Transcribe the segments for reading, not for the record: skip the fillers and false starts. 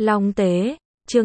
Long Tế, chương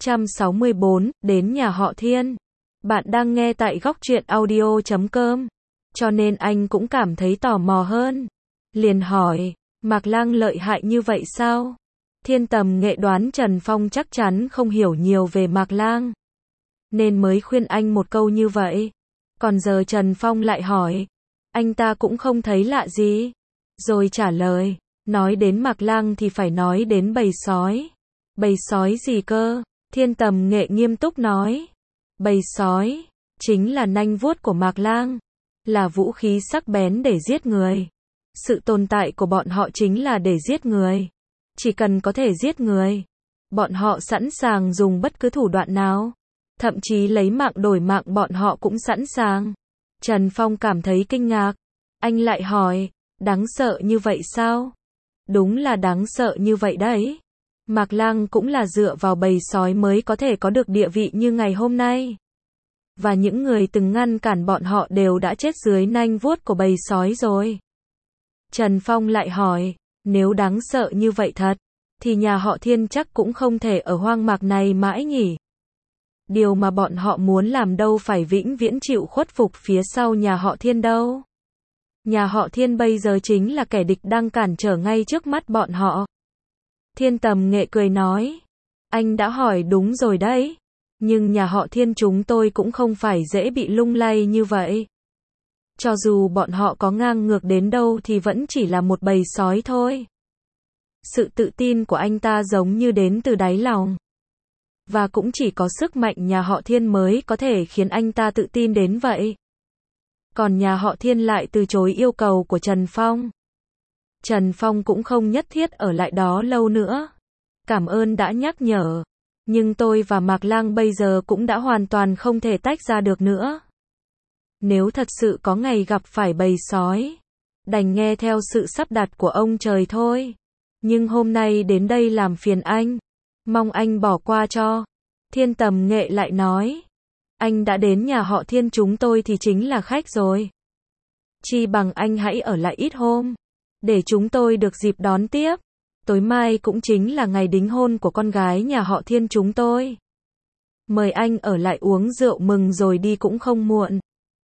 864, đến nhà họ Thiên. Bạn đang nghe tại góc truyện audio.com, cho nên anh cũng cảm thấy tò mò hơn. Liền hỏi, Mạc Lang lợi hại như vậy sao? Thiên Tầm Nghệ đoán Trần Phong chắc chắn không hiểu nhiều về Mạc Lang, nên mới khuyên anh một câu như vậy. Còn giờ Trần Phong lại hỏi, anh ta cũng không thấy lạ gì. Rồi trả lời, nói đến Mạc Lang thì phải nói đến bầy sói. Bầy sói gì cơ? Thiên Tầm Nghệ nghiêm túc nói. Bầy sói, chính là nanh vuốt của Mạc Lang, là vũ khí sắc bén để giết người. Sự tồn tại của bọn họ chính là để giết người. Chỉ cần có thể giết người, bọn họ sẵn sàng dùng bất cứ thủ đoạn nào. Thậm chí lấy mạng đổi mạng bọn họ cũng sẵn sàng. Trần Phong cảm thấy kinh ngạc. Anh lại hỏi, đáng sợ như vậy sao? Đúng là đáng sợ như vậy đấy. Mạc Lang cũng là dựa vào bầy sói mới có thể có được địa vị như ngày hôm nay. Và những người từng ngăn cản bọn họ đều đã chết dưới nanh vuốt của bầy sói rồi. Trần Phong lại hỏi, nếu đáng sợ như vậy thật, thì nhà họ Thiên chắc cũng không thể ở hoang mạc này mãi nhỉ? Điều mà bọn họ muốn làm đâu phải vĩnh viễn chịu khuất phục phía sau nhà họ Thiên đâu. Nhà họ Thiên bây giờ chính là kẻ địch đang cản trở ngay trước mắt bọn họ. Thiên Tầm Nghệ cười nói, anh đã hỏi đúng rồi đấy. Nhưng nhà họ Thiên chúng tôi cũng không phải dễ bị lung lay như vậy. Cho dù bọn họ có ngang ngược đến đâu thì vẫn chỉ là một bầy sói thôi. Sự tự tin của anh ta giống như đến từ đáy lòng. Và cũng chỉ có sức mạnh nhà họ Thiên mới có thể khiến anh ta tự tin đến vậy. Còn nhà họ Thiên lại từ chối yêu cầu của Trần Phong. Trần Phong cũng không nhất thiết ở lại đó lâu nữa. Cảm ơn đã nhắc nhở. Nhưng tôi và Mạc Lang bây giờ cũng đã hoàn toàn không thể tách ra được nữa. Nếu thật sự có ngày gặp phải bầy sói, đành nghe theo sự sắp đặt của ông trời thôi. Nhưng hôm nay đến đây làm phiền anh, mong anh bỏ qua cho. Thiên Tầm Nghệ lại nói, anh đã đến nhà họ Thiên chúng tôi thì chính là khách rồi. Chi bằng anh hãy ở lại ít hôm, để chúng tôi được dịp đón tiếp. Tối mai cũng chính là ngày đính hôn của con gái nhà họ Thiên chúng tôi. Mời anh ở lại uống rượu mừng rồi đi cũng không muộn.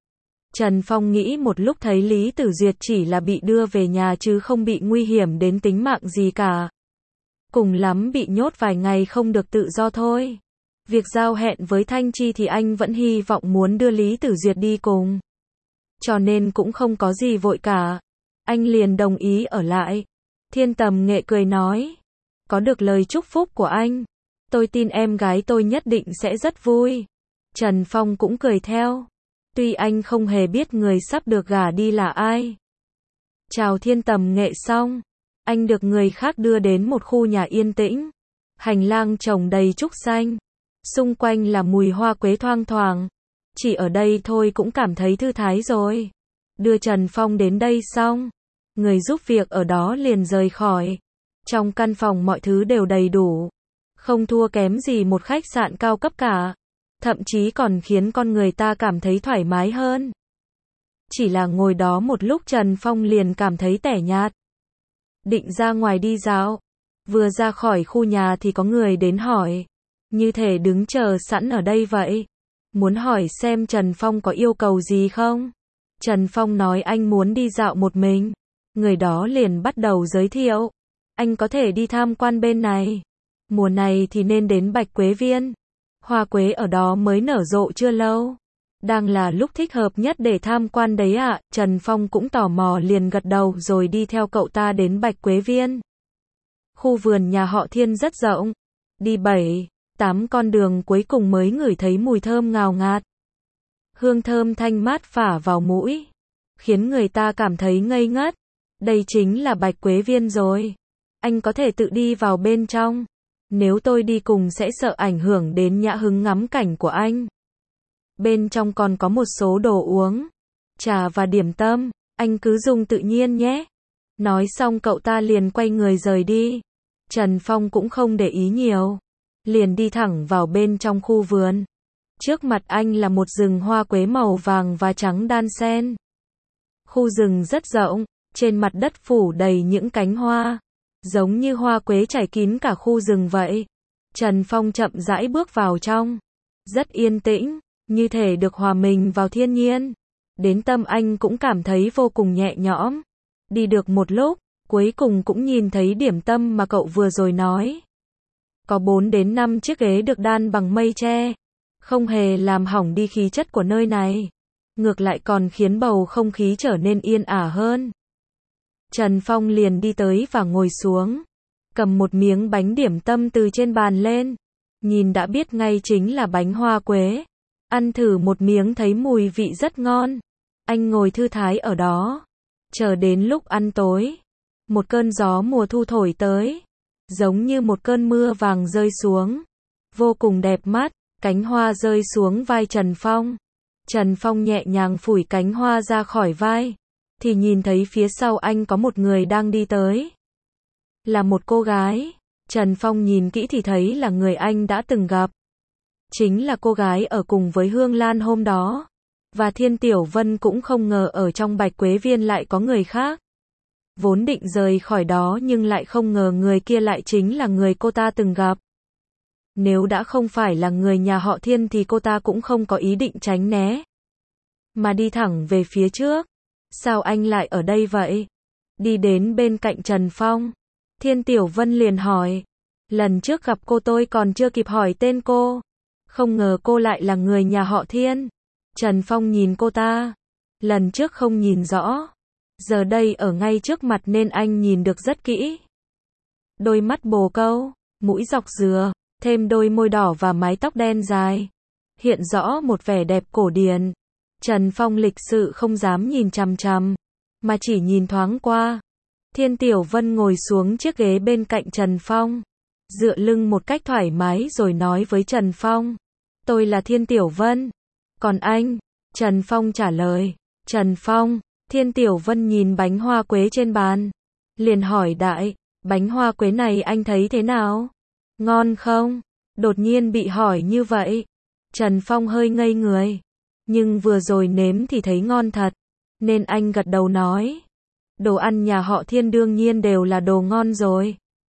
Trần Phong nghĩ một lúc thấy Lý Tử Duyệt chỉ là bị đưa về nhà chứ không bị nguy hiểm đến tính mạng gì cả. Cùng lắm bị nhốt vài ngày không được tự do thôi. Việc giao hẹn với Thanh Chi thì anh vẫn hy vọng muốn đưa Lý Tử Duyệt đi cùng. Cho nên cũng không có gì vội cả. Anh liền đồng ý ở lại. Thiên Tầm Nghệ cười nói, có được lời chúc phúc của anh, tôi tin em gái tôi nhất định sẽ rất vui. Trần Phong cũng cười theo. Tuy anh không hề biết người sắp được gả đi là ai. Chào Thiên Tầm Nghệ xong, anh được người khác đưa đến một khu nhà yên tĩnh. Hành lang trồng đầy trúc xanh. Xung quanh là mùi hoa quế thoang thoảng. Chỉ ở đây thôi cũng cảm thấy thư thái rồi. Đưa Trần Phong đến đây xong, người giúp việc ở đó liền rời khỏi. Trong căn phòng mọi thứ đều đầy đủ. Không thua kém gì một khách sạn cao cấp cả. Thậm chí còn khiến con người ta cảm thấy thoải mái hơn. Chỉ là ngồi đó một lúc Trần Phong liền cảm thấy tẻ nhạt. Định ra ngoài đi dạo. Vừa ra khỏi khu nhà thì có người đến hỏi. Như thể đứng chờ sẵn ở đây vậy. Muốn hỏi xem Trần Phong có yêu cầu gì không? Trần Phong nói anh muốn đi dạo một mình. Người đó liền bắt đầu giới thiệu. Anh có thể đi tham quan bên này. Mùa này thì nên đến Bạch Quế Viên. Hoa quế ở đó mới nở rộ chưa lâu. Đang là lúc thích hợp nhất để tham quan đấy ạ. Trần Phong cũng tò mò liền gật đầu rồi đi theo cậu ta đến Bạch Quế Viên. Khu vườn nhà họ Thiên rất rộng. Đi 7-8 con đường cuối cùng mới ngửi thấy mùi thơm ngào ngạt. Hương thơm thanh mát phả vào mũi, khiến người ta cảm thấy ngây ngất. Đây chính là Bạch Quế Viên rồi. Anh có thể tự đi vào bên trong. Nếu tôi đi cùng sẽ sợ ảnh hưởng đến nhã hứng ngắm cảnh của anh. Bên trong còn có một số đồ uống, trà và điểm tâm. Anh cứ dùng tự nhiên nhé. Nói xong cậu ta liền quay người rời đi. Trần Phong cũng không để ý nhiều. Liền đi thẳng vào bên trong khu vườn. Trước mặt anh là một rừng hoa quế màu vàng và trắng đan xen. Khu rừng rất rộng, trên mặt đất phủ đầy những cánh hoa, giống như hoa quế trải kín cả khu rừng vậy. Trần Phong chậm rãi bước vào trong. Rất yên tĩnh, như thể được hòa mình vào thiên nhiên. Đến tâm anh cũng cảm thấy vô cùng nhẹ nhõm. Đi được một lúc, cuối cùng cũng nhìn thấy điểm tâm mà cậu vừa rồi nói. Có 4 đến 5 chiếc ghế được đan bằng mây tre. Không hề làm hỏng đi khí chất của nơi này. Ngược lại còn khiến bầu không khí trở nên yên ả hơn. Trần Phong liền đi tới và ngồi xuống. Cầm một miếng bánh điểm tâm từ trên bàn lên. Nhìn đã biết ngay chính là bánh hoa quế. Ăn thử một miếng thấy mùi vị rất ngon. Anh ngồi thư thái ở đó. Chờ đến lúc ăn tối. Một cơn gió mùa thu thổi tới. Giống như một cơn mưa vàng rơi xuống. Vô cùng đẹp mắt. Cánh hoa rơi xuống vai Trần Phong. Trần Phong nhẹ nhàng phủi cánh hoa ra khỏi vai. Thì nhìn thấy phía sau anh có một người đang đi tới. Là một cô gái. Trần Phong nhìn kỹ thì thấy là người anh đã từng gặp. Chính là cô gái ở cùng với Hương Lan hôm đó. Và Thiên Tiểu Vân cũng không ngờ ở trong Bạch Quế Viên lại có người khác. Vốn định rời khỏi đó nhưng lại không ngờ người kia lại chính là người cô ta từng gặp. Nếu đã không phải là người nhà họ Thiên thì cô ta cũng không có ý định tránh né. Mà đi thẳng về phía trước. Sao anh lại ở đây vậy? Đi đến bên cạnh Trần Phong. Thiên Tiểu Vân liền hỏi. Lần trước gặp cô tôi còn chưa kịp hỏi tên cô. Không ngờ cô lại là người nhà họ Thiên. Trần Phong nhìn cô ta. Lần trước không nhìn rõ. Giờ đây ở ngay trước mặt nên anh nhìn được rất kỹ. Đôi mắt bồ câu, mũi dọc dừa, thêm đôi môi đỏ và mái tóc đen dài. Hiện rõ một vẻ đẹp cổ điển. Trần Phong lịch sự không dám nhìn chằm chằm, mà chỉ nhìn thoáng qua. Thiên Tiểu Vân ngồi xuống chiếc ghế bên cạnh Trần Phong. Dựa lưng một cách thoải mái rồi nói với Trần Phong. Tôi là Thiên Tiểu Vân. Còn anh? Trần Phong trả lời. Trần Phong. Thiên Tiểu Vân nhìn bánh hoa quế trên bàn. Liền hỏi đại. Bánh hoa quế này anh thấy thế nào? Ngon không? Đột nhiên bị hỏi như vậy. Trần Phong hơi ngây người. Nhưng vừa rồi nếm thì thấy ngon thật. Nên anh gật đầu nói. Đồ ăn nhà họ Thiên đương nhiên đều là đồ ngon rồi.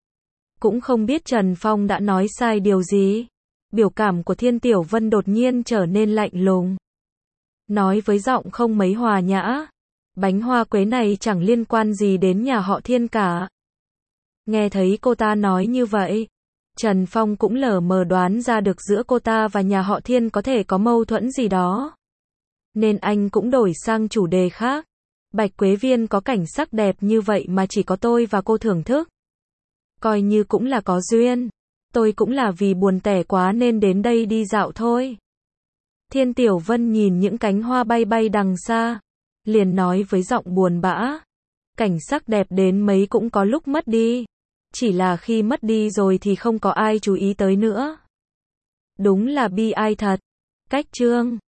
Cũng không biết Trần Phong đã nói sai điều gì. Biểu cảm của Thiên Tiểu Vân đột nhiên trở nên lạnh lùng. Nói với giọng không mấy hòa nhã. Bánh hoa quế này chẳng liên quan gì đến nhà họ Thiên cả. Nghe thấy cô ta nói như vậy. Trần Phong cũng lờ mờ đoán ra được giữa cô ta và nhà họ Thiên có thể có mâu thuẫn gì đó. Nên anh cũng đổi sang chủ đề khác. Bạch Quế Viên có cảnh sắc đẹp như vậy mà chỉ có tôi và cô thưởng thức. Coi như cũng là có duyên. Tôi cũng là vì buồn tẻ quá nên đến đây đi dạo thôi. Thiên Tiểu Vân nhìn những cánh hoa bay bay đằng xa. Liền nói với giọng buồn bã. Cảnh sắc đẹp đến mấy cũng có lúc mất đi. Chỉ là khi mất đi rồi thì không có ai chú ý tới nữa. Đúng là bi ai thật. Cách chương